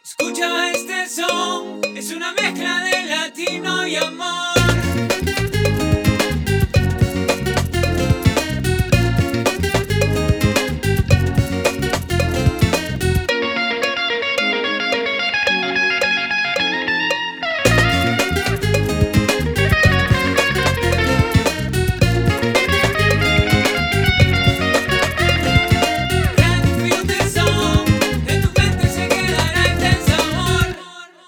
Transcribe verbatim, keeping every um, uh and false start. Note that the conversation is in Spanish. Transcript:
Escucha este son, es una mezcla de latino y amor.